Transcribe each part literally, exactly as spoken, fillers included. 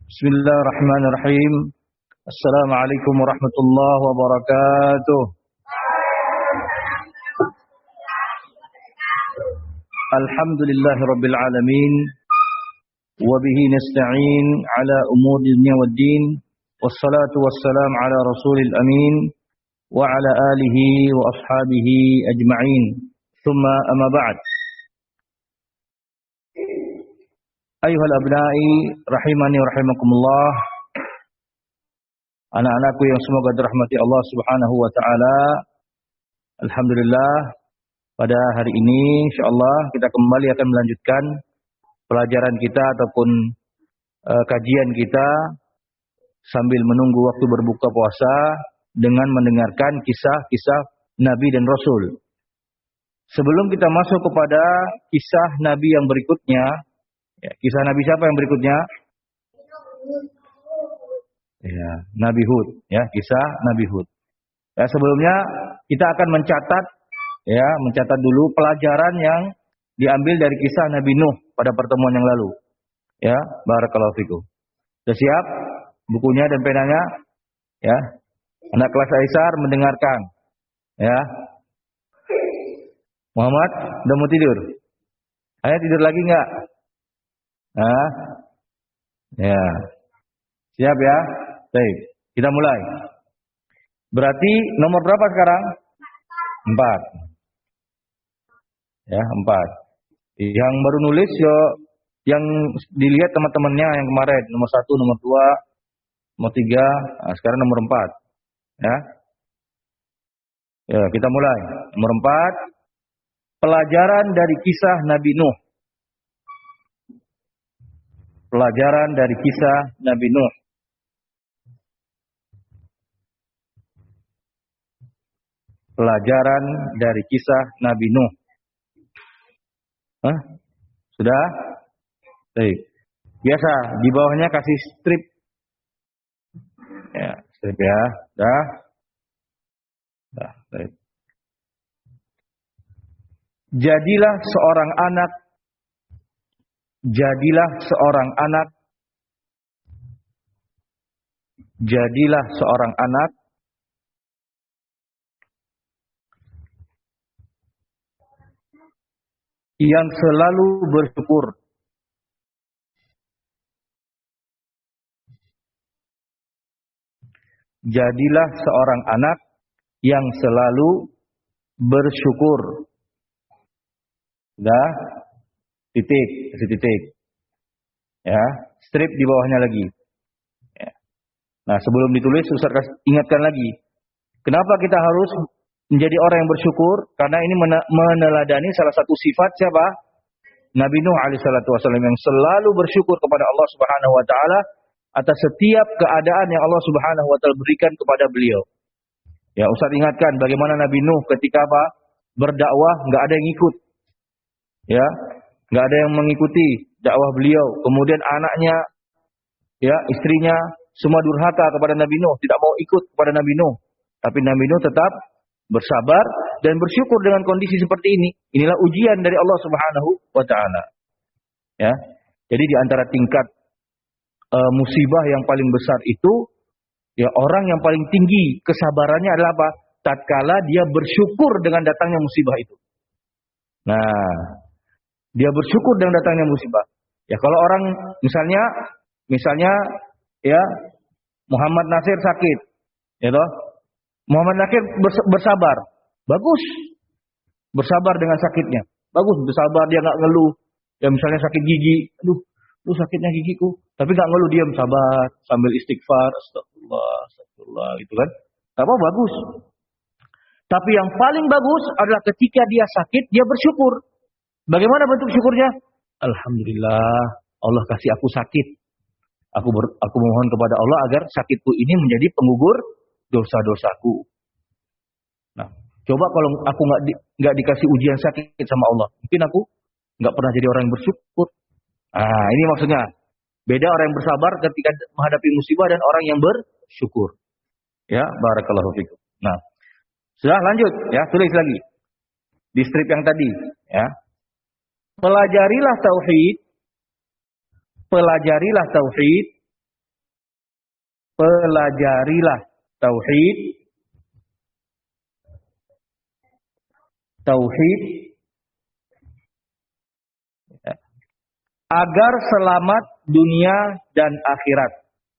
Bismillahirrahmanirrahim. Assalamualaikum warahmatullahi wabarakatuh. Alhamdulillahirabbil alamin wa bihi nasta'in ala umuri dunya waddin wassalatu wassalam ala rasulil amin wa ala alihi wa ashabihi ajma'in. Thumma amma ba'd. Ayuhal abna'i rahimani wa rahimakumullah. Anak-anakku yang semoga dirahmati Allah Subhanahu wa taala. Alhamdulillah, pada hari ini insyaallah kita kembali akan melanjutkan pelajaran kita ataupun uh, kajian kita sambil menunggu waktu berbuka puasa dengan mendengarkan kisah-kisah Nabi dan Rasul. Sebelum kita masuk kepada kisah Nabi yang berikutnya, ya, kisah Nabi siapa yang berikutnya? Ya, Nabi Hud, ya, kisah Nabi Hud. Ya, sebelumnya kita akan mencatat, ya, mencatat dulu pelajaran yang diambil dari kisah Nabi Nuh pada pertemuan yang lalu. Ya, barakallahu fikum. Sudah siap bukunya dan penanya? Ya. Anak kelas Aisar mendengarkan. Ya. Muhammad, udah mau tidur? Ayo tidur lagi enggak? Hah? Ya. Siap ya? Baik, kita mulai. Berarti nomor berapa sekarang? Empat. Ya, empat. Yang baru nulis yo, yang dilihat teman-temannya yang kemarin. Nomor satu, nomor dua, nomor tiga. Nah, sekarang nomor empat. Ya. Ya, kita mulai. Nomor empat. Pelajaran dari kisah Nabi Nuh. Pelajaran dari kisah Nabi Nuh. Pelajaran dari kisah Nabi Nuh. Hah? Sudah? Baik. Biasa, di bawahnya kasih strip. Ya, strip ya. Sudah? Sudah, baik. Jadilah seorang anak Jadilah seorang anak Jadilah seorang anak yang selalu bersyukur. Jadilah seorang anak yang selalu bersyukur. Sudah? Titik, kasih titik. Ya, strip di bawahnya lagi. Ya. Nah, sebelum ditulis Ustaz ingatkan lagi. Kenapa kita harus menjadi orang yang bersyukur? Karena ini meneladani salah satu sifat siapa? Nabi Nuh alaihi salatu wasallam yang selalu bersyukur kepada Allah Subhanahu wa taala atas setiap keadaan yang Allah Subhanahu wa taala berikan kepada beliau. Ya, Ustaz ingatkan bagaimana Nabi Nuh ketika apa? Berdakwah enggak ada yang ikut. Ya, enggak ada yang mengikuti dakwah beliau. Kemudian anaknya, ya, istrinya semua durhaka kepada Nabi Nuh, tidak mau ikut kepada Nabi Nuh. Tapi Nabi Nuh tetap bersabar dan bersyukur dengan kondisi seperti ini. Inilah ujian dari Allah Subhanahu wa taala. Ya. Jadi di antara tingkat uh, musibah yang paling besar itu, ya, orang yang paling tinggi kesabarannya adalah apa? Tatkala dia bersyukur dengan datangnya musibah itu. Nah, dia bersyukur dengan datangnya musibah. Ya, kalau orang misalnya misalnya ya Muhammad Nasir sakit, ya toh? Muhammad Nasir bersabar. Bagus. Bersabar dengan sakitnya. Bagus, bersabar, dia enggak ngeluh. Ya misalnya sakit gigi, aduh, lu sakitnya gigiku, tapi enggak ngeluh, diam, sabar sambil istighfar, astagfirullah, astagfirullah, gitu kan. Apa bagus. Tapi yang paling bagus adalah ketika dia sakit, dia bersyukur. Bagaimana bentuk syukurnya? Alhamdulillah, Allah kasih aku sakit. Aku ber, aku mohon kepada Allah agar sakitku ini menjadi penggugur dosa-dosaku. Nah, coba kalau aku nggak di, nggak dikasih ujian sakit sama Allah, mungkin aku nggak pernah jadi orang yang bersyukur. Nah, ini maksudnya. Beda orang yang bersabar ketika menghadapi musibah dan orang yang bersyukur. Ya, barakallahu fikum. Nah, sudah lanjut, ya, tulis lagi di strip yang tadi, ya. Pelajarilah tauhid, pelajarilah tauhid pelajarilah tauhid, tauhid agar selamat dunia dan akhirat.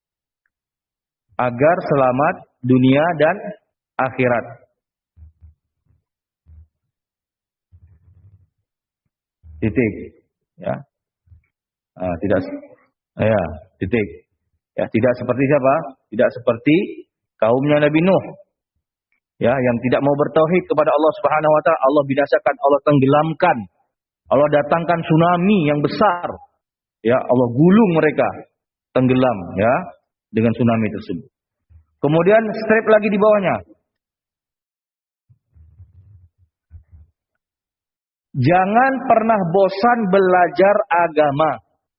Agar selamat dunia dan akhirat. Titik. Ya. Nah, tidak. Ya, titik. Ya, tidak seperti siapa? Tidak seperti kaumnya Nabi Nuh. Ya, yang tidak mau bertauhid kepada Allah Subhanahu wa taala, Allah binasakan, Allah tenggelamkan. Allah datangkan tsunami yang besar. Ya, Allah gulung mereka, tenggelam ya dengan tsunami tersebut. Kemudian strip lagi di bawahnya. Jangan pernah bosan belajar agama.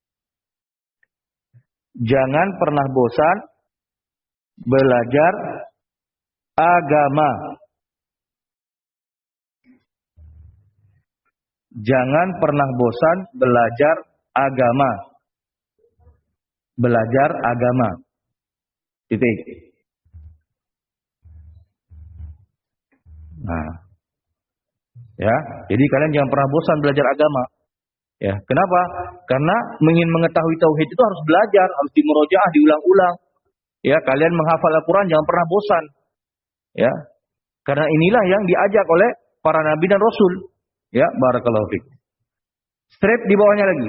Jangan pernah bosan belajar agama. Jangan pernah bosan belajar agama. Belajar agama. Titik. Nah. Ya, jadi kalian jangan pernah bosan belajar agama. Ya, kenapa? Karena ingin mengetahui tauhid itu harus belajar, harus dimurojaah, diulang-ulang. Ya, kalian menghafal Al-Qur'an jangan pernah bosan. Ya. Karena inilah yang diajak oleh para nabi dan rasul. Ya, barakallahu fiik. Strip di bawahnya lagi.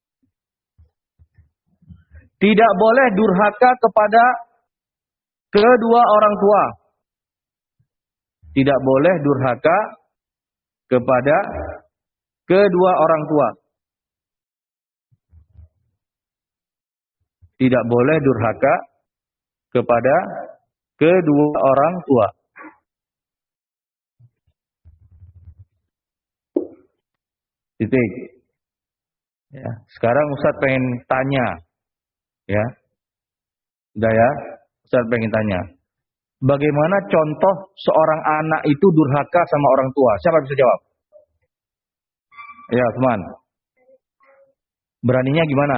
Tidak boleh durhaka kepada kedua orang tua. Tidak boleh durhaka kepada kedua orang tua. Tidak boleh durhaka kepada kedua orang tua. Titik. Ya, sekarang Ustaz pengen tanya. Ya. Sudah ya? Ustaz pengen tanya. Bagaimana contoh seorang anak itu durhaka sama orang tua? Siapa bisa jawab? Ya, teman. Beraninya gimana?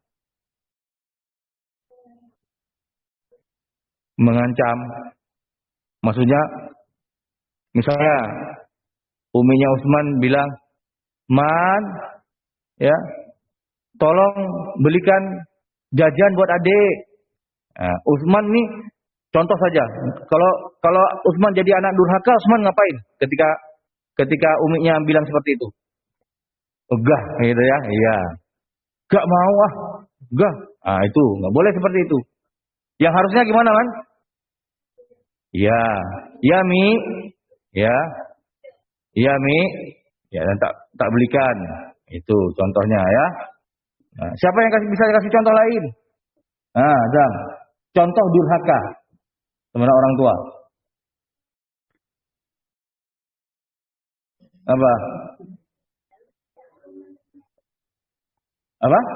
Mengancam. Maksudnya, misalnya, uminya Utsman bilang, Man, ya, tolong belikan jajan buat adik. Nah, Utsman nih, contoh saja. Kalau kalau Utsman jadi anak durhaka, Utsman ngapain? Ketika ketika uminya bilang seperti itu, enggak, gitu ya, iya, gak mau ah, enggak. Ah itu nggak boleh seperti itu. Yang harusnya gimana, man? Ya, ya mi, ya, ya mi, ya dan tak tak belikan. Itu contohnya ya. Nah, siapa yang kasih, bisa kasih contoh lain? Nah, Zam, contoh durhaka kepada orang tua. Apa? Apa?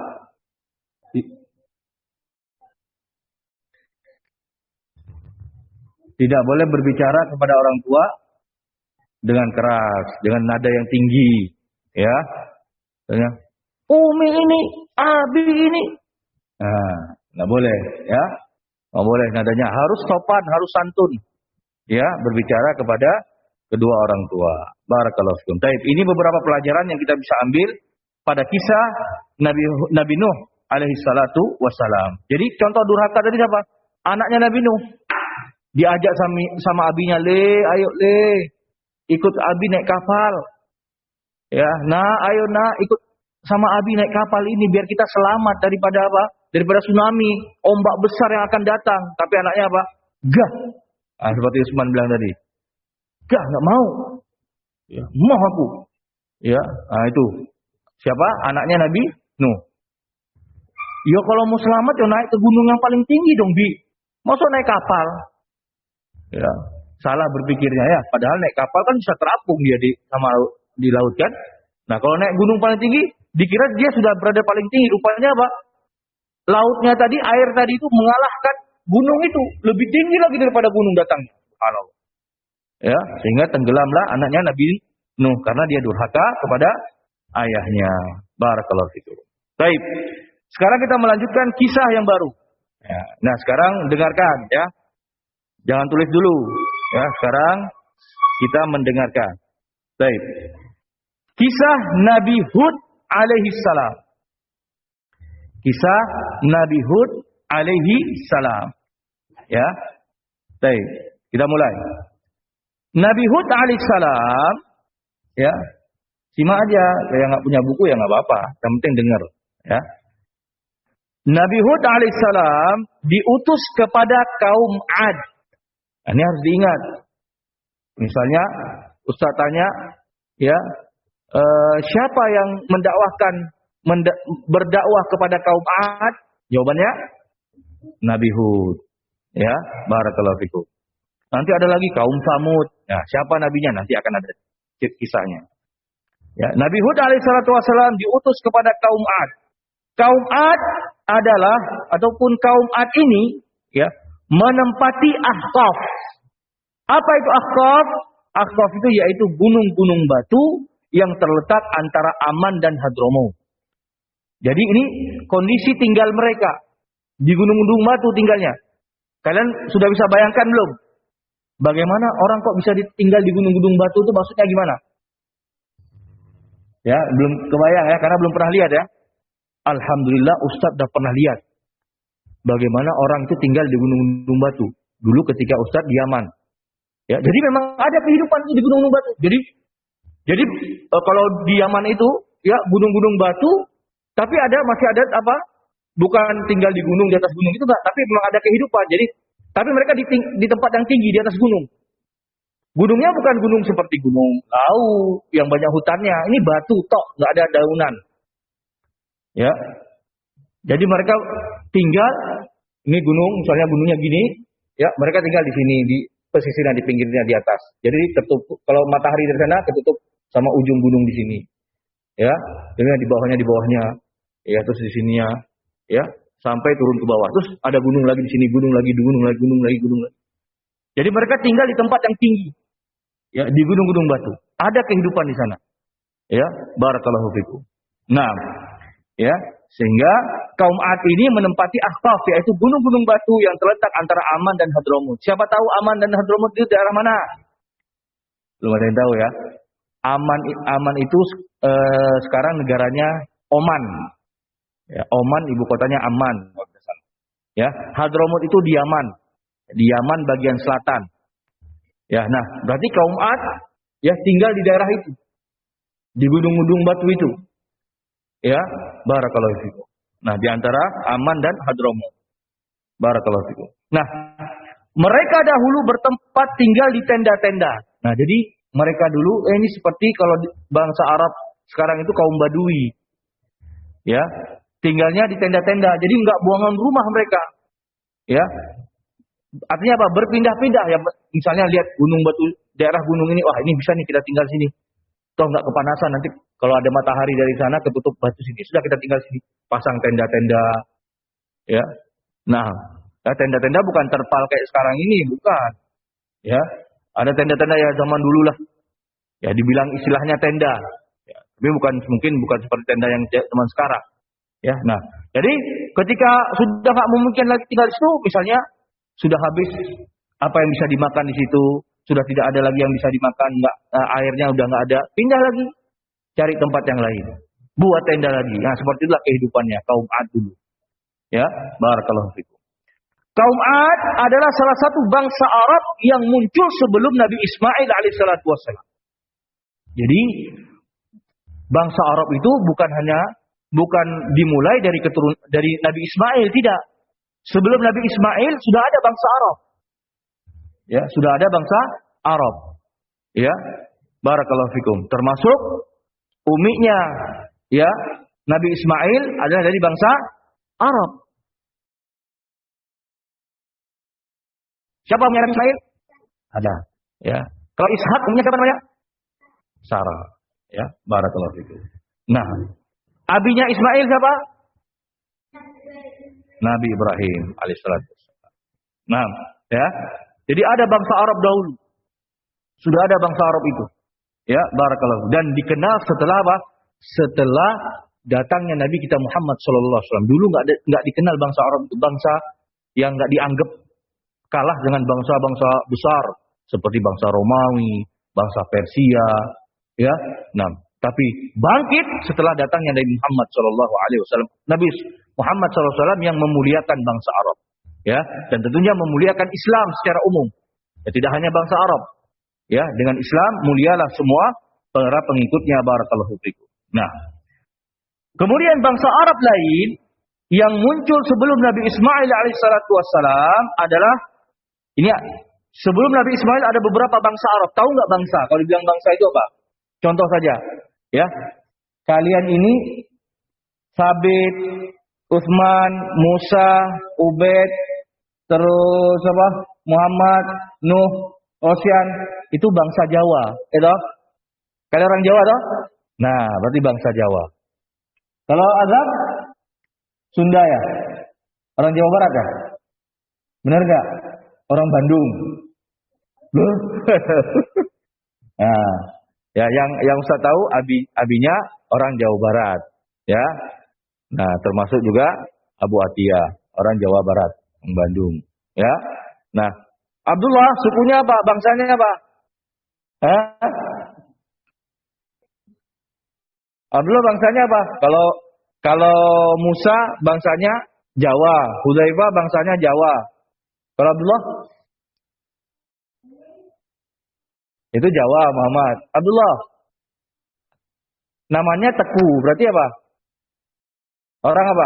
Tidak boleh berbicara kepada orang tua dengan keras, dengan nada yang tinggi, ya. Tanya, Umi ini, Abi ini. Nah, nggak boleh, ya. Nggak boleh nadanya, harus sopan, harus santun. Ya, berbicara kepada kedua orang tua. Barakallahu fikum. Baik, ini beberapa pelajaran yang kita bisa ambil pada kisah Nabi Nabi Nuh alaihi salatu wassalam. Jadi contoh durhaka tadi siapa? Anaknya Nabi Nuh. Diajak sama, sama abinya, le, ayo le, ikut abi naik kapal. Ya, nah, ayo nah, ikut sama abi naik kapal ini biar kita selamat daripada apa? Daripada tsunami, ombak besar yang akan datang. Tapi anaknya apa? Gah. Nah, seperti Utsman bilang tadi. Gah, nggak mau. Ya, mau aku. Ya, nah itu. Siapa? Anaknya Nabi Nuh. Ya kalau mau selamat ya naik ke gunung yang paling tinggi dong, Bi. Masa naik kapal? Ya, salah berpikirnya ya. Padahal naik kapal kan bisa terapung dia di sama di laut kan. Nah, kalau naik gunung paling tinggi, dikira dia sudah berada paling tinggi. Rupanya apa? Lautnya tadi, air tadi itu mengalahkan gunung itu, lebih tinggi lagi daripada gunung datang. Subhanallah. Ya, sehingga tenggelamlah anaknya Nabi Nuh karena dia durhaka kepada ayahnya. Barakallahu fikum. Baik. Sekarang kita melanjutkan kisah yang baru. Ya. Nah, sekarang dengarkan ya. Jangan tulis dulu. Ya, sekarang kita mendengarkan. Baik. Kisah Nabi Hud alaihi salam. Kisah Nabi Hud alaihi salam. Ya. Baik, kita mulai. Nabi Hud alaihi salam, ya. Simak aja, yang enggak punya buku ya enggak apa-apa, yang penting dengar, ya. Nabi Hud alaihissalam diutus kepada kaum Ad. Ini harus diingat. Misalnya, Ustaz tanya, ya, eh, siapa yang mendakwahkan, menda berdakwah kepada kaum Ad? Jawabannya, Nabi Hud. Ya, barakallahu fikum. Nanti ada lagi kaum Samud. Nah, siapa nabinya? Nanti akan ada kisahnya. Ya, Nabi Hud alaihissalam diutus kepada kaum Ad. Kaum Ad adalah ataupun kaum Ad ini ya menempati Ahqaf. Apa itu Ahqaf? Ahqaf itu yaitu gunung-gunung batu yang terletak antara Aman dan Hadramut. Jadi ini kondisi tinggal mereka di gunung-gunung batu tinggalnya. Kalian sudah bisa bayangkan belum? Bagaimana orang kok bisa tinggal di gunung-gunung batu itu maksudnya gimana? Ya, belum kebayang ya karena belum pernah lihat ya. Alhamdulillah Ustadz sudah pernah lihat bagaimana orang itu tinggal di gunung-gunung batu. Dulu ketika Ustadz di Yaman. Ya, jadi memang ada kehidupan di gunung-gunung batu. Jadi jadi e, kalau di Yaman itu ya gunung-gunung batu, tapi ada masih ada apa? Bukan tinggal di gunung, di atas gunung itu enggak, tapi memang ada kehidupan. Jadi tapi mereka di, di tempat yang tinggi di atas gunung. Gunungnya bukan gunung seperti gunung Lau yang banyak hutannya. Ini batu tok, enggak ada daunan. Ya. Jadi mereka tinggal ini gunung, misalnya gunungnya gini, ya, mereka tinggal di sini di pesisirnya, di pinggirnya, di atas. Jadi tertutup kalau matahari dari sana ketutup sama ujung gunung di sini. Ya, dengan di bawahnya di bawahnya. Ya, terus di sininya, ya, sampai turun ke bawah. Terus ada gunung lagi di sini, gunung lagi, gunung lagi, gunung lagi, gunung lagi. Jadi mereka tinggal di tempat yang tinggi. Ya, di gunung-gunung batu. Ada kehidupan di sana. Ya, barakallahu fikum. Nah, ya, sehingga kaum Ad ini menempati Ahqaf, yaitu gunung-gunung batu yang terletak antara Aman dan Hadramut. Siapa tahu Aman dan Hadramut itu daerah mana? Belum ada yang tahu ya. Aman Aman itu eh, sekarang negaranya Oman. Ya, Oman ibu kotanya Amman. Ya, Hadramut itu di Yaman. Di Yaman bagian selatan. Ya, nah, berarti kaum Ad ya tinggal di daerah itu. Di gunung-gunung batu itu. Ya, barakallahu fikum. Nah, di antara Aman dan Hadramut. Barakallahu fikum. Nah, mereka dahulu bertempat tinggal di tenda-tenda. Nah, jadi mereka dulu eh, ini seperti kalau bangsa Arab sekarang itu kaum Badui. Ya, tinggalnya di tenda-tenda. Jadi enggak buangan rumah mereka. Ya. Artinya apa? Berpindah-pindah ya. Misalnya lihat gunung batu, daerah gunung ini, wah ini bisa nih kita tinggal sini. Toh enggak kepanasan nanti kalau ada matahari dari sana ketutup batu sini. Sudah kita tinggal sini. Pasang tenda-tenda. Ya. Nah, ya, tenda-tenda bukan terpal kayak sekarang ini, bukan. Ya. Ada tenda-tenda ya zaman dulu lah. Ya, dibilang istilahnya tenda. Ya, tapi bukan mungkin bukan seperti tenda yang zaman sekarang. Ya, nah, jadi ketika sudah nggak mungkin lagi tinggal di situ, misalnya sudah habis apa yang bisa dimakan di situ, sudah tidak ada lagi yang bisa dimakan, nggak uh, airnya udah nggak ada, pindah lagi, cari tempat yang lain, buat tenda lagi. Nah, seperti itulah kehidupannya kaum Ad dulu. Ya, barakallahu fikum. Kaum Ad adalah salah satu bangsa Arab yang muncul sebelum Nabi Ismail alaihissalatu wassalam. Jadi bangsa Arab itu bukan hanya bukan dimulai dari keturun dari Nabi Ismail, tidak. Sebelum Nabi Ismail sudah ada bangsa Arab. Ya, sudah ada bangsa Arab. Ya, barakallahu fikum. Termasuk uminya ya, Nabi Ismail adalah dari bangsa Arab. Siapa umnya Nabi Ismail? Ada. Ya. Kalau Ishak umnya siapa namanya? Sarah. Ya, barakallahu fikum. Nah, abinya Ismail siapa? Nabi Ibrahim alaihissalam. Nah, ya. Jadi ada bangsa Arab dahulu. Sudah ada bangsa Arab itu. Ya, barakallahu. Dan dikenal setelah apa? Setelah datangnya Nabi kita Muhammad sallallahu alaihi wasallam. Dulu enggak enggak dikenal bangsa Arab itu, bangsa yang nggak dianggap kalah dengan bangsa-bangsa besar seperti bangsa Romawi, bangsa Persia, ya. Nah, tapi bangkit setelah datangnya Nabi Muhammad Shallallahu Alaihi Wasallam. Nabi Muhammad Shallallahu Alaihi Wasallam yang memuliakan bangsa Arab, ya, dan tentunya memuliakan Islam secara umum. Ya, tidak hanya bangsa Arab, ya, dengan Islam mulialah semua para pengikutnya. Barakallahu fikum. Nah, kemudian bangsa Arab lain yang muncul sebelum Nabi Ismail alaihissalatu wassalam adalah ini. Sebelum Nabi Ismail ada beberapa bangsa Arab. Tahu nggak bangsa? Kalau dibilang bangsa itu apa? Contoh saja, ya. Kalian ini Sabit, Utsman, Musa, Ubaid, terus apa? Muhammad, Nuh, Rosyan, itu bangsa Jawa, itu. Kalian orang Jawa toh? Nah, berarti bangsa Jawa. Kalau Azam Sunda ya? Orang Jawa Barat ya? Benar nggak? Orang Bandung. Loh. Nah, ya yang yang Ustaz tahu abi abinya orang Jawa Barat, ya. Nah, termasuk juga Abu Atiyah, orang Jawa Barat, orang Bandung, ya. Nah, Abdullah sukunya apa? Bangsanya apa? Hah? Abdullah bangsanya apa? Kalau kalau Musa bangsanya Jawa, Hudzaifah bangsanya Jawa. Kalau Abdullah itu Jawa, Muhammad. Abdullah namanya Teku, berarti apa? Orang apa?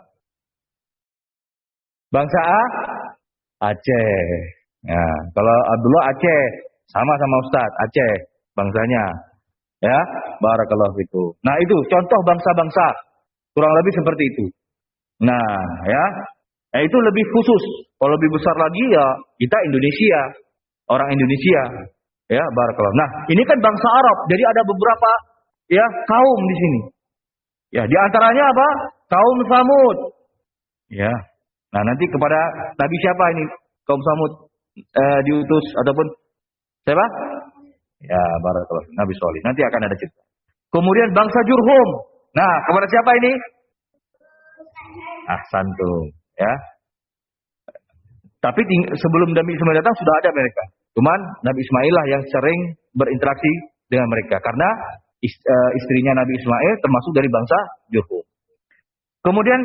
Bangsa A? Aceh. Nah, kalau Abdullah Aceh, sama sama Ustaz, Aceh bangsanya. Ya, barakallahu fikum. Nah, itu contoh bangsa-bangsa. Kurang lebih seperti itu. Nah, ya. Nah, itu lebih khusus. Kalau lebih besar lagi ya kita Indonesia. Orang Indonesia. Ya, barakallahu. Nah, ini kan bangsa Arab. Jadi ada beberapa ya kaum di sini. Ya, di antaranya apa? Kaum Samud. Ya. Nah, nanti kepada Nabi siapa ini? Kaum Samud eh, diutus ataupun siapa? Ya, barakallahu. Nabi Shalih. Nanti akan ada cerita. Kemudian bangsa Jurhum. Nah, kepada siapa ini? Ahsantum, ya. Tapi sebelum Nabi Ismail datang sudah ada mereka. Cuman Nabi Ismail lah yang sering berinteraksi dengan mereka karena istrinya Nabi Ismail termasuk dari bangsa Jurhum. Kemudian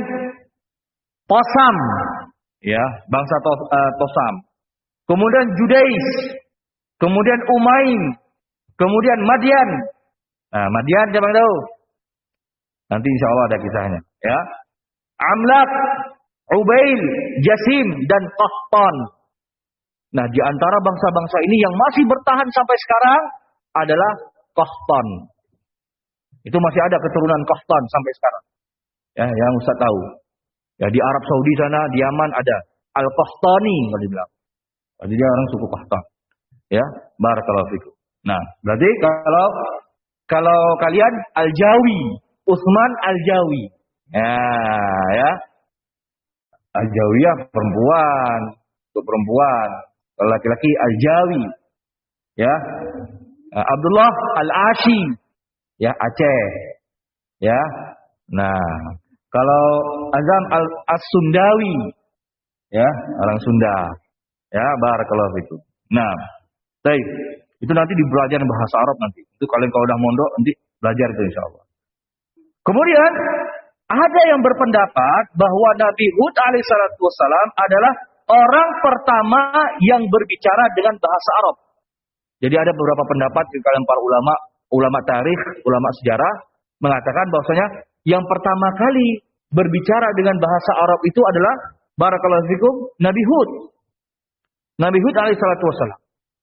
Tosam, ya, bangsa tos, uh, Tosam. Kemudian Judais, kemudian Umaim, kemudian Madian. Nah, Madian siapa yang tahu? Nanti insya Allah ada kisahnya, ya. Amlak, Ubail, Jasim, dan Qahtan. Nah, di antara bangsa-bangsa ini yang masih bertahan sampai sekarang adalah Qahtan. Itu masih ada keturunan Qahtan sampai sekarang. Ya, yang Ustaz tahu. Ya, di Arab Saudi sana, di Yaman ada Al-Qahtani kalau dibilang. Jadi dia orang suku Qahtan. Ya, barakallahu fikum. Nah, berarti kalau kalau kalian Al-Jawi, Utsman Al-Jawi. Ya, ya. Al-Jawiyah perempuan, untuk perempuan. Kalau laki-laki Al-Jawi. Ya. Abdullah Al-Ashi. Ya, Aceh. Ya. Nah, kalau Azam Al-Sundawi. Ya, orang Sunda. Ya, barakallahu fikum. Nah, baik. Itu nanti di pelajaran bahasa Arab nanti. Itu kalian kalau udah mondok nanti belajar itu insyaallah. Kemudian ada yang berpendapat bahwa Nabi Hud alaihissalatu wassalam adalah orang pertama yang berbicara dengan bahasa Arab. Jadi ada beberapa pendapat di kalangan para ulama, ulama tarikh, ulama sejarah mengatakan bahwasanya yang pertama kali berbicara dengan bahasa Arab itu adalah barakallahu fikum Nabi Hud. Nabi Hud alaihissalatu wassalam.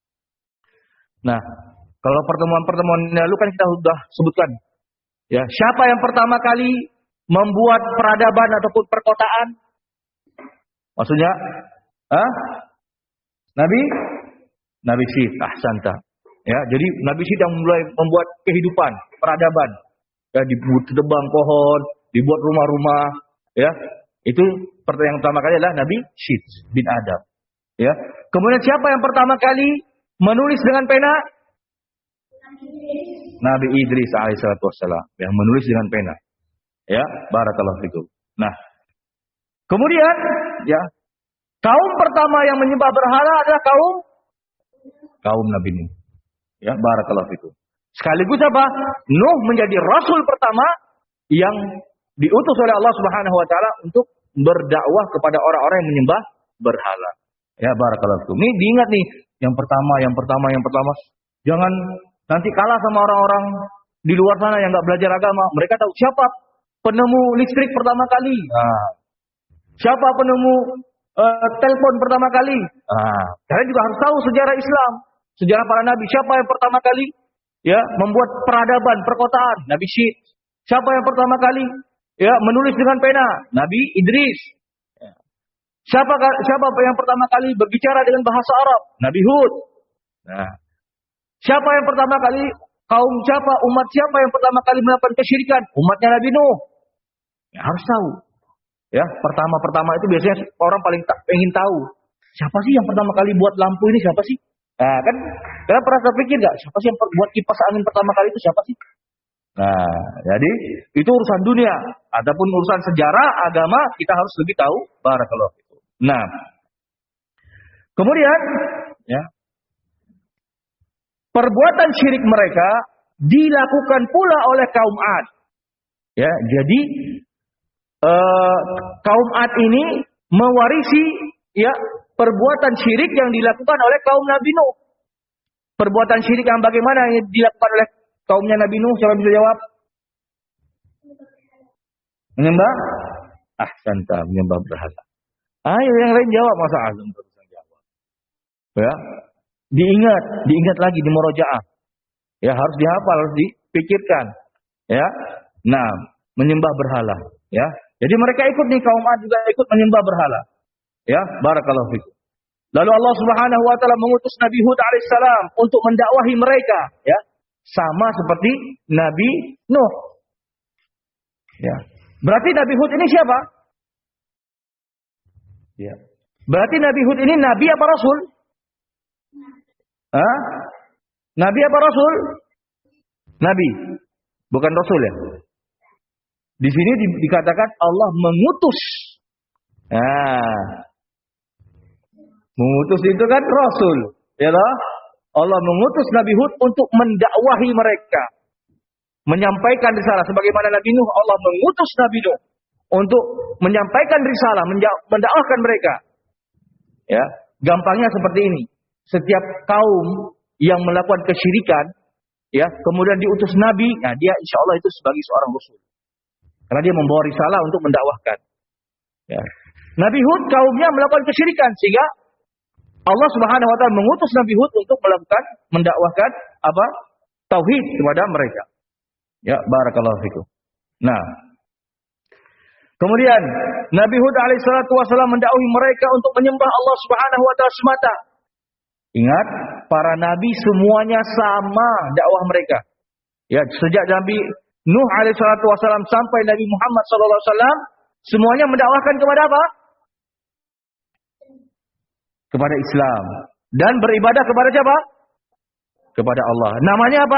Nah, kalau pertemuan-pertemuan lalu kan kita sudah sebutkan. Ya, siapa yang pertama kali membuat peradaban ataupun perkotaan? Maksudnya, ah? Nabi Nabi Syed, ahsanta. Ya, jadi Nabi Syed yang mulai membuat kehidupan, peradaban. Ya, dibuat tebang pohon, dibuat rumah-rumah, ya. Itu yang pertama kali adalah Nabi Syed bin Adam. Ya. Kemudian siapa yang pertama kali menulis dengan pena? Nabi Idris alaihissalatu wassalam yang menulis dengan pena. Ya, barakallahu fikum. Nah, kemudian ya Kaum pertama yang menyembah berhala adalah kaum kaum Nabi Nuh. Ya, barakallahu fikum. Sekaligus apa? Nuh menjadi rasul pertama yang diutus oleh Allah Subhanahu wa taala untuk berdakwah kepada orang-orang yang menyembah berhala. Ya, barakallahu fikum. Ini diingat nih, yang pertama, yang pertama, yang pertama. Jangan nanti kalah sama orang-orang di luar sana yang enggak belajar agama. Mereka tahu siapa penemu listrik pertama kali. Nah, siapa penemu uh, telepon pertama kali. Nah, kalian juga harus tahu sejarah Islam, sejarah para nabi. Siapa yang pertama kali ya membuat peradaban perkotaan? Nabi Syed. Siapa yang pertama kali ya menulis dengan pena? Nabi Idris. Siapa siapa yang pertama kali berbicara dengan bahasa Arab? Nabi Hud. Nah, siapa yang pertama kali kaum siapa umat siapa yang pertama kali melakukan kesyirikan? Umatnya Nabi Nuh. Ya, harus tahu. Ya, pertama-pertama itu biasanya orang paling tak ingin tahu. Siapa sih yang pertama kali buat lampu ini siapa sih? Nah, kan kalian pernah terpikir enggak siapa sih yang buat kipas angin pertama kali itu siapa sih? Nah, jadi itu urusan dunia ataupun urusan sejarah agama kita harus lebih tahu. Barakallahu fikum. Nah, kemudian ya perbuatan syirik mereka dilakukan pula oleh kaum Ad. Ya, jadi eh, kaum Ad ini mewarisi ya perbuatan syirik yang dilakukan oleh kaum Nabi Nuh. Perbuatan syirik yang bagaimana yang dilakukan oleh kaumnya Nabi Nuh? Siapa bisa jawab? Menyembah? Ahsanta, menyembah berhala. Ayo yang lain jawab, masa azam terus jawab. Ya. Diingat, diingat lagi di murojaah. Ya, harus dihafal, harus dipikirkan. Ya. Nah, menyembah berhala, ya. Jadi mereka ikut nih, kaum Ad juga ikut menyembah berhala. Ya, barakallahu fikum. Lalu Allah Subhanahu wa taala mengutus Nabi Hud alaihissalam untuk mendakwahi mereka, ya. Sama seperti Nabi Nuh. Ya. Berarti Nabi Hud ini siapa? Ya. Berarti Nabi Hud ini nabi apa rasul? Hah? Nabi apa rasul? Nabi. Bukan rasul ya. Di sini di, dikatakan Allah mengutus. Nah. Mengutus itu kan rasul, ya toh? Allah mengutus Nabi Hud untuk mendakwahi mereka, menyampaikan risalah sebagaimana Nabi Nuh. Allah mengutus Nabi Nuh untuk menyampaikan risalah, mendakwahkan mereka. Ya, gampangnya seperti ini. Setiap kaum yang melakukan kesyirikan, ya, kemudian diutus Nabi, nah dia insya Allah itu sebagai seorang rasul, karena dia membawa risalah untuk mendakwahkan. Ya. Nabi Hud kaumnya melakukan kesyirikan sehingga Allah Subhanahu wa taala mengutus Nabi Hud untuk melakukan mendakwahkan apa? Tauhid kepada mereka. Ya, barakallahu fikum. Nah, kemudian Nabi Hud alaihissalatu wasallam mendakwahi mereka untuk menyembah Allah Subhanahu wa taala semata. Ingat, para nabi semuanya sama dakwah mereka. Ya, sejak Nabi Nuh alaihissalatu wasallam sampai Nabi Muhammad sallallahu alaihi wasallam semuanya mendakwahkan kepada apa? Kepada Islam dan beribadah kepada siapa? Kepada Allah. Namanya apa?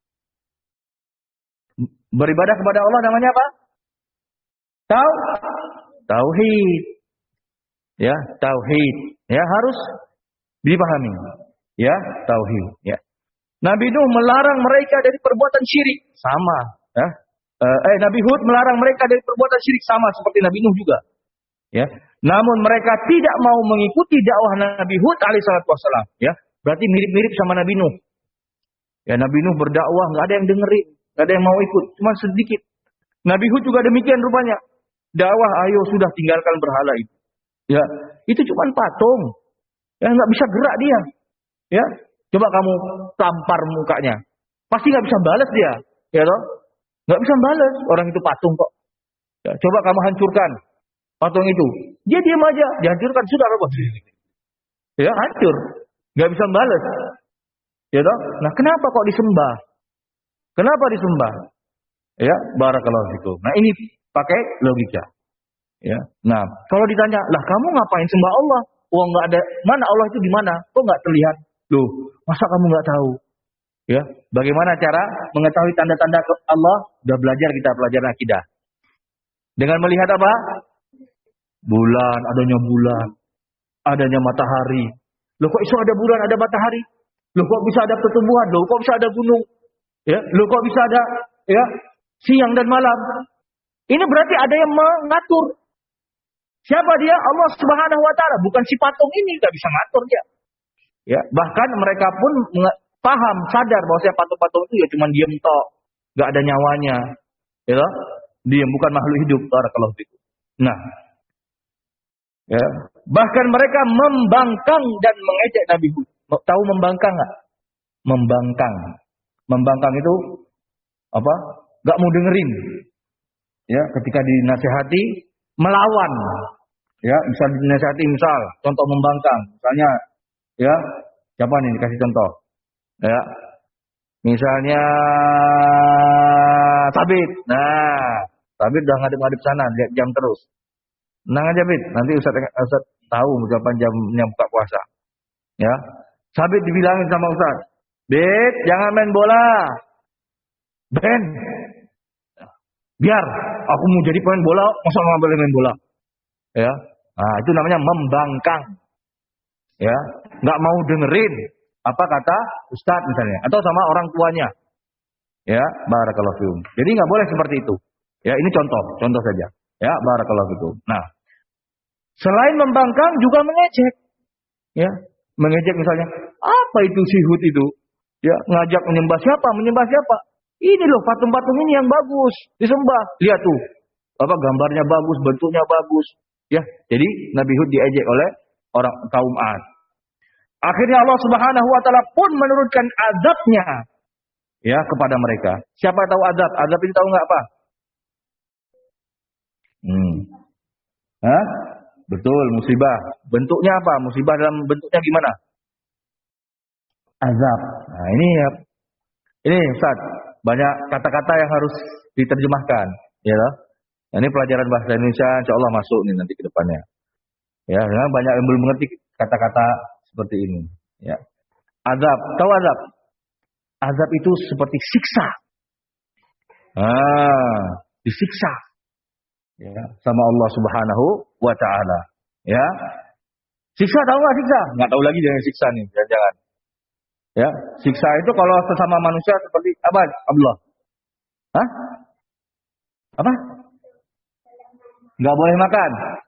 Beribadah kepada Allah namanya apa? Tahu? Tauhid. Ya, tauhid. Ya, harus dipahami. Ya, tauhid. Ya. Nabi Nuh melarang mereka dari perbuatan syirik, sama. Ya. Eh, Nabi Hud melarang mereka dari perbuatan syirik, sama seperti Nabi Nuh juga. Ya. Namun mereka tidak mau mengikuti dakwah Nabi Hud alaihissalatu wassalam. Ya, berarti mirip-mirip sama Nabi Nuh. Ya, Nabi Nuh berdakwah, nggak ada yang dengerin, nggak ada yang mau ikut, cuma sedikit. Nabi Hud juga demikian rupanya. Dakwah, ayo sudah tinggalkan berhala itu. Ya, itu cuma patung. Ya, nggak bisa gerak dia. Ya, coba kamu tampar mukanya, pasti nggak bisa balas dia. Ya toh, nggak bisa balas. Orang itu patung kok. Ya, coba kamu hancurkan patung itu, dia diam aja, dihancurkan sudah apa? Ya, hancur, nggak bisa balas. Ya toh, nah kenapa kok disembah? Kenapa disembah? Ya, barakallahu fikum. Nah ini pakai logika. Ya, nah kalau ditanya, lah kamu ngapain sembah Allah? Oh nggak ada, mana Allah itu di mana? Kok nggak terlihat? Loh, masa kamu nggak tahu? Ya, bagaimana cara mengetahui tanda-tanda Allah? Sudah belajar kita pelajaran akidah. Dengan melihat apa? Bulan, adanya bulan. adanya matahari. Loh kok iso ada bulan, ada matahari? Loh kok bisa ada pertumbuhan? Loh kok bisa ada gunung? Ya, loh kok bisa ada ya siang dan malam? Ini berarti ada yang mengatur. Siapa dia? Allah Subhanahu wa taala. Bukan si patung ini, enggak bisa ngatur dia. Ya, bahkan mereka pun paham, sadar bahwa patung-patung itu ya cuma diam tok, enggak ada nyawanya. Ya, diam, bukan makhluk hidup. Barakallahu fikum. Nah, ya, bahkan mereka membangkang dan mengejek Nabi Hud. Tahu membangkang enggak? Membangkang. Membangkang itu apa? Enggak mau dengerin. Ya, ketika dinasihati melawan. Ya, misal dinasihati misal contoh membangkang. Misalnya ya, siapa nih dikasih contoh? Ya. Misalnya Sabit. Nah, Sabit udah ngadep-ngadep sana, lihat jam terus. Tenang aja, Bit. Nanti Ustaz Ustaz tahu kapan jamnya buka puasa. Ya. Sabit dibilangin sama Ustaz, "Bit, jangan main bola." Ben, biar aku mau jadi pemain bola, masa nggak boleh main bola? Ya, nah itu namanya membangkang. Ya, nggak mau dengerin apa kata Ustadz misalnya, atau sama orang tuanya. Ya, barakallahu fikum. Jadi nggak boleh seperti itu. Ya, ini contoh, contoh saja. Ya, barakallahu fikum. Nah, selain membangkang juga mengejek. Ya, mengejek misalnya, apa itu sihut itu? Ya, ngajak menyembah siapa? Menyembah siapa? Ini loh patung-patung ini yang bagus disembah. Lihat tuh, apa gambarnya bagus, bentuknya bagus. Ya, jadi Nabi Hud diejek oleh orang kaum Ad. Akhirnya Allah Subhanahu wa taala pun menurunkan azabnya ya kepada mereka. Siapa tahu azab? Azab itu tahu nggak apa? Hmm. Hah? Betul, musibah. Bentuknya apa? Musibah dalam bentuknya gimana? Azab. Nah, ini ya. Ini Ustaz, banyak kata-kata yang harus diterjemahkan, ya loh. Nah, ini pelajaran bahasa Indonesia insyaallah masuk nih nanti ke depannya. Ya, karena banyak yang belum mengerti kata-kata seperti ini, ya. Azab, tahu azab? Azab itu seperti siksa. Ah, disiksa. Ya, sama Allah Subhanahu wa taala, ya. Siksa tahu enggak siksa? Enggak tahu lagi dengan siksa nih, jangan-jangan. Ya, siksa itu kalau sesama manusia seperti apa, Abdullah? Hah? Apa? Enggak boleh makan.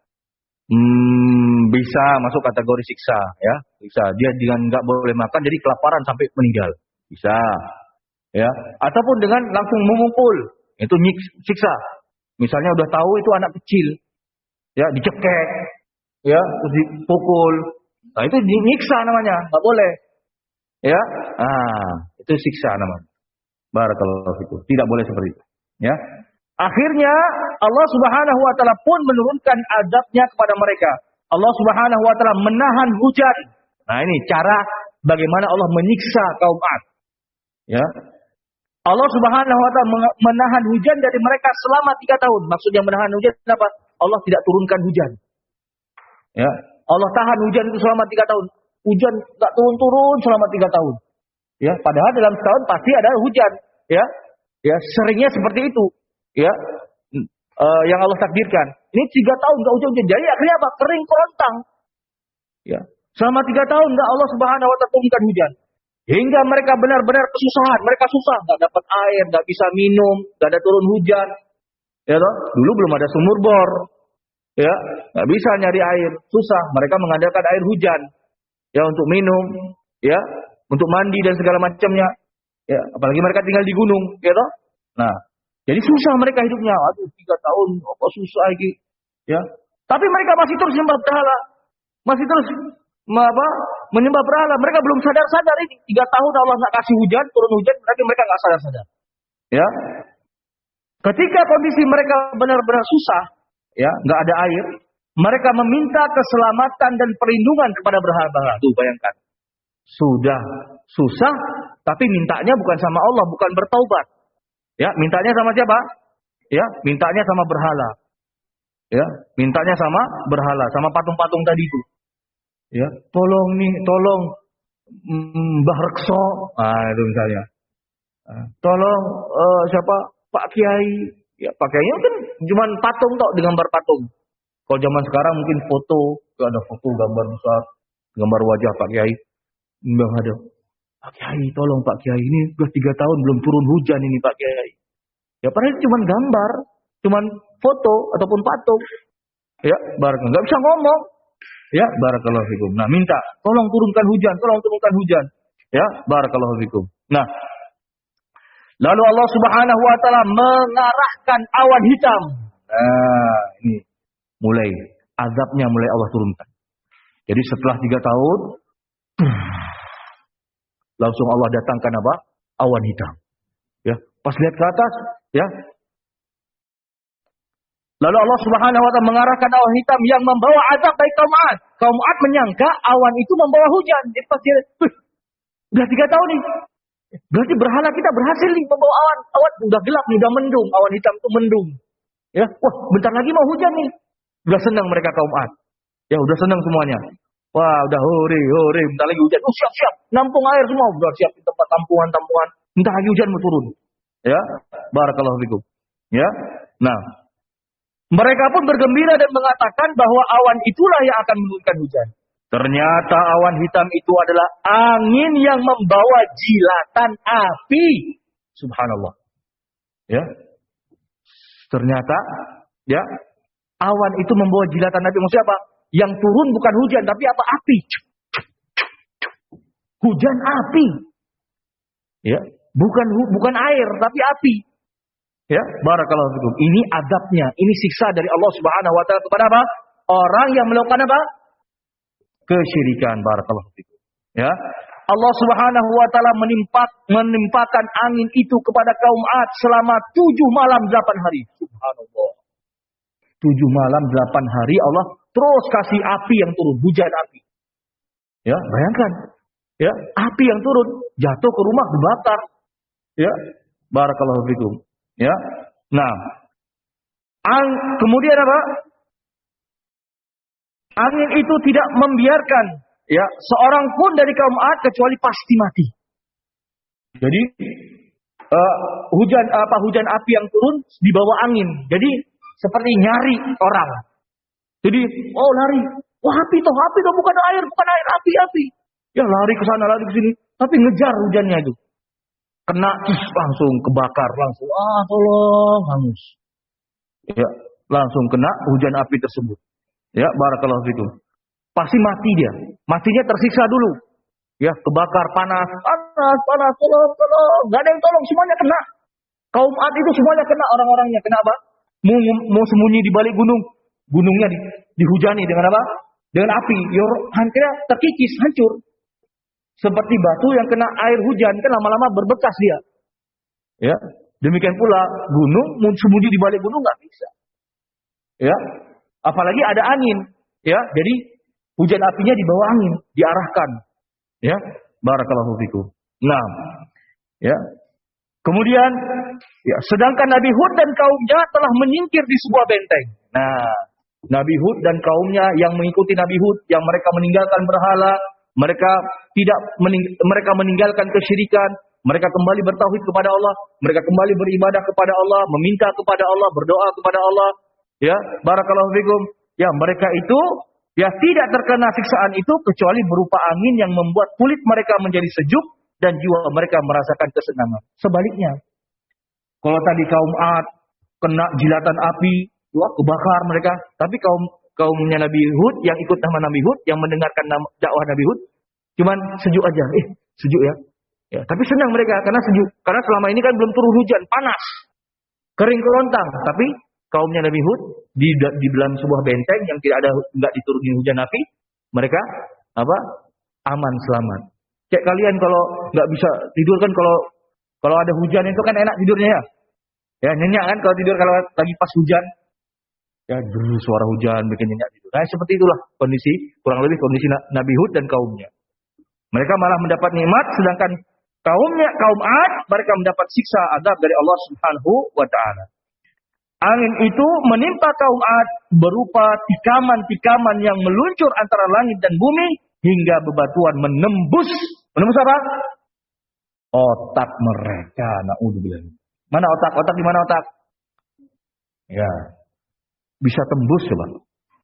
Hmm, bisa masuk kategori siksa, ya. Bisa. Dia dengan enggak boleh makan jadi kelaparan sampai meninggal. Bisa. Ya, ataupun dengan langsung memukul. Itu siksa. Misalnya udah tahu itu anak kecil. Ya, dicekek. Ya, terus dipukul. Nah, itu nyiksa namanya, enggak boleh. Ya, ah, itu siksa namanya. Barakallahu fikum. Tidak boleh seperti itu. Ya. Akhirnya Allah Subhanahu wa taala pun menurunkan azabnya kepada mereka. Allah Subhanahu wa taala menahan hujan. Nah, ini cara bagaimana Allah menyiksa kaum Ad. Ya. Allah Subhanahu wa taala menahan hujan dari mereka selama tiga tahun. Maksudnya menahan hujan apa? Allah tidak turunkan hujan. Ya. Allah tahan hujan itu selama tiga tahun. Hujan tak turun-turun selama tiga tahun. Ya, padahal dalam setahun pasti ada hujan. Ya, ya seringnya seperti itu. Ya, uh, yang Allah takdirkan. Ini tiga tahun nggak hujan-hujan. Jadi akhirnya apa? Kering kerontang. Ya, selama tiga tahun nggak Allah Subhanahu wa taala turunkan hujan. Hingga mereka benar-benar kesusahan. Mereka susah, nggak dapat air, nggak bisa minum, nggak ada turun hujan. Ya, toh? Dulu belum ada sumur bor. Ya, nggak bisa nyari air, susah. Mereka mengandalkan air hujan. Ya, untuk minum, ya, untuk mandi dan segala macamnya. Ya, apalagi mereka tinggal di gunung, ya toh? Nah, jadi susah mereka hidupnya. Aduh, tiga tahun, apa susah lagi, ya. Tapi mereka masih terus menyembah berhala, masih terus apa, menyembah berhala. Mereka belum sadar-sadar ini. Tiga tahun Allah nggak kasih hujan, turun hujan, tapi mereka nggak sadar-sadar. Ya, ketika kondisi mereka benar-benar susah, ya, nggak ada air. Mereka meminta keselamatan dan perlindungan kepada berhala-berhala. Tuh bayangkan. Sudah susah, tapi mintanya bukan sama Allah, bukan bertaubat. Ya, mintanya sama siapa? Ya, mintanya sama berhala. Ya, mintanya sama berhala, sama patung-patung tadi itu. Ya, tolong nih, tolong Mbah Rekso. Ah, itu misalnya. Tolong uh, siapa? Pak Kiai. Ya, Pak Kiai kan cuma patung tok dengan gambar patung. Kalau zaman sekarang mungkin foto, ada foto gambar besar, gambar wajah Pak Kiai, enggak ada. Pak Kiai, tolong Pak Kiai, ini sudah tiga tahun belum turun hujan ini Pak Kiai. Ya padahal cuma gambar, cuma foto ataupun patung. Ya, barakallahu, nggak bisa ngomong. Ya, barakallahu fikum. Nah, minta, tolong turunkan hujan, tolong turunkan hujan. Ya, barakallahu fikum. Nah, lalu Allah Subhanahu wa taala mengarahkan awan hitam. Nah, ini mulai azabnya mulai Allah turunkan. Jadi setelah tiga tahun langsung Allah datangkan apa? Awan hitam. Ya, pas lihat ke atas, ya. Lalu Allah Subhanahu wa taala mengarahkan awan hitam yang membawa azab bagi kaum Ad. Kaum Ad menyangka awan itu membawa hujan. Jadi pas dia, udah tiga tahun nih. Berarti berhala kita berhasil nih membawa awan. Awan udah gelap nih, udah mendung. Awan hitam itu mendung. Ya, wah, bentar lagi mau hujan nih. Udah senang mereka kaum Ad. Ya, udah senang semuanya. Wah, udah hore, hore, bentar lagi hujan. Oh, siap-siap. Nampung air semua udah siap di tempat tampungan-tampungan. Bentar lagi hujan mau turun. Ya, barakallahu fikum. Ya. Nah, mereka pun bergembira dan mengatakan bahwa awan itulah yang akan menurunkan hujan. Ternyata awan hitam itu adalah angin yang membawa jilatan api. Subhanallah. Ya. Ternyata, ya, awan itu membawa jilatan api. Maksudnya apa? Yang turun bukan hujan, tapi apa? Api. Hujan api. Ya, bukan bukan air, tapi api. Ya, barakallahu fikum. Ini adabnya, ini siksa dari Allah Subhanahu wa taala kepada apa? Orang yang melakukan apa? Kesyirikan, barakallahu fikum. Ya. Allah Subhanahu wa taala menimpa, menimpakan angin itu kepada kaum Ad selama tujuh malam delapan hari. Subhanallah. Tujuh malam delapan hari Allah terus kasih api yang turun, hujan api. Ya, bayangkan. Ya, api yang turun jatuh ke rumah dibakar. Ya, barakallahu fikum. Ya. Nah, ang, kemudian apa? Angin itu tidak membiarkan ya seorang pun dari kaum Ad kecuali pasti mati. Jadi uh, hujan apa hujan api yang turun dibawa angin. Jadi seperti nyari orang. Jadi oh lari, wah api toh api toh bukan air bukan air api api. Ya lari ke sana lari ke sini, tapi ngejar hujannya itu. Kena langsung kebakar langsung ah tolong hangus. Ya langsung kena hujan api tersebut. Ya barakallahu fikum. Pasti mati dia. Matinya tersiksa dulu. Ya, kebakar, panas, panas, panas, tolong, tolong. Gak ada yang tolong, semuanya kena. Kaum Ad itu semuanya kena, orang-orangnya. Kena apa? Mau, mau sembunyi di balik gunung. Gunungnya di, dihujani dengan apa? Dengan api. Ya, hancurnya terkikis, hancur. Seperti batu yang kena air hujan, kan lama-lama berbekas dia. Ya, demikian pula gunung, mau sembunyi di balik gunung nggak bisa. Ya, apalagi ada angin. Ya, jadi hujan apinya dibawa angin, diarahkan. Ya, barakallahu fikum. Nah, ya. Kemudian, ya, sedangkan Nabi Hud dan kaumnya telah menyingkir di sebuah benteng. Nah, Nabi Hud dan kaumnya yang mengikuti Nabi Hud, yang mereka meninggalkan berhala, mereka tidak mening, mereka meninggalkan kesyirikan, mereka kembali bertauhid kepada Allah, mereka kembali beribadah kepada Allah, meminta kepada Allah, berdoa kepada Allah. Ya, barakallahu fikum. Ya, mereka itu ya tidak terkena siksaan itu kecuali berupa angin yang membuat kulit mereka menjadi sejuk dan jiwa mereka merasakan kesenangan. Sebaliknya, kalau tadi kaum Ad kena jilatan api, wah, kebakar mereka. Tapi kaum kaumnya Nabi Hud yang ikut nama Nabi Hud, yang mendengarkan nama, dakwah Nabi Hud, cuman sejuk aja. Eh, sejuk ya. Ya, tapi senang mereka karena sejuk. Karena selama ini kan belum turun hujan, panas, kering kerontang. Tapi kaumnya Nabi Hud di di dalam sebuah benteng yang tidak ada enggak dituruni hujan api, mereka apa? Aman selamat. Kayak kalian kalau nggak bisa tidur kan kalau kalau ada hujan itu kan enak tidurnya ya. Ya nyenyak kan kalau tidur kalau lagi pas hujan. Ya dulu suara hujan bikin nyenyak tidur. Nah seperti itulah kondisi kurang lebih kondisi Nabi Hud dan kaumnya. Mereka malah mendapat nikmat sedangkan kaumnya kaum Ad mereka mendapat siksa azab dari Allah Subhanahu wa taala. Angin itu menimpa kaum Ad berupa tikaman-tikaman yang meluncur antara langit dan bumi hingga bebatuan menembus. Menembus apa? Otak mereka. Na'udzubillah. Mana otak? Otak di mana otak? Ya. Bisa tembus coba.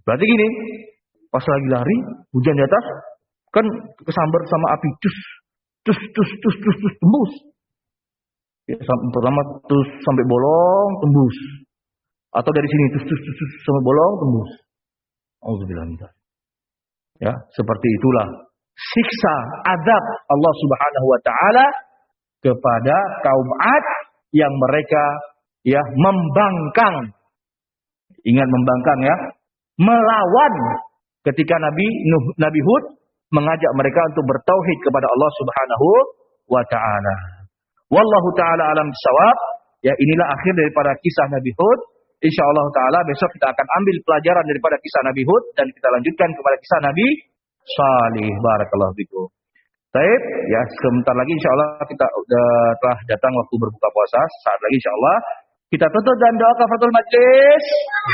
Berarti gini, pas lagi lari, hujan di atas, kan kesambar sama api, cus, cus, cus, cus, cus, cus, tembus. Ya, pertama terus sampai bolong, tembus. Atau dari sini terus terus terus sampai bolong, tembus. Auzubillah min dzalik. Ya, seperti itulah siksa azab Allah Subhanahu wa taala kepada kaum 'Ad yang mereka ya membangkang. Ingat membangkang ya, melawan ketika Nabi Nuh, Nabi Hud mengajak mereka untuk bertauhid kepada Allah Subhanahu wa taala. Wallahu taala alam bisawab. Ya, inilah akhir daripada kisah Nabi Hud. Insyaallah taala besok kita akan ambil pelajaran daripada kisah Nabi Hud dan kita lanjutkan kepada kisah Nabi Salih. Barakallahu fikum. Baik, ya sebentar lagi insyaallah kita sudah telah datang waktu berbuka puasa. Saat lagi insyaallah kita tutup dan doa kafaratul majlis.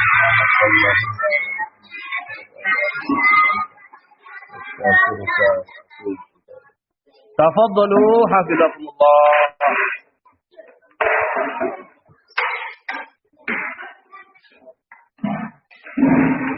Tafadhalu hafizakumullah.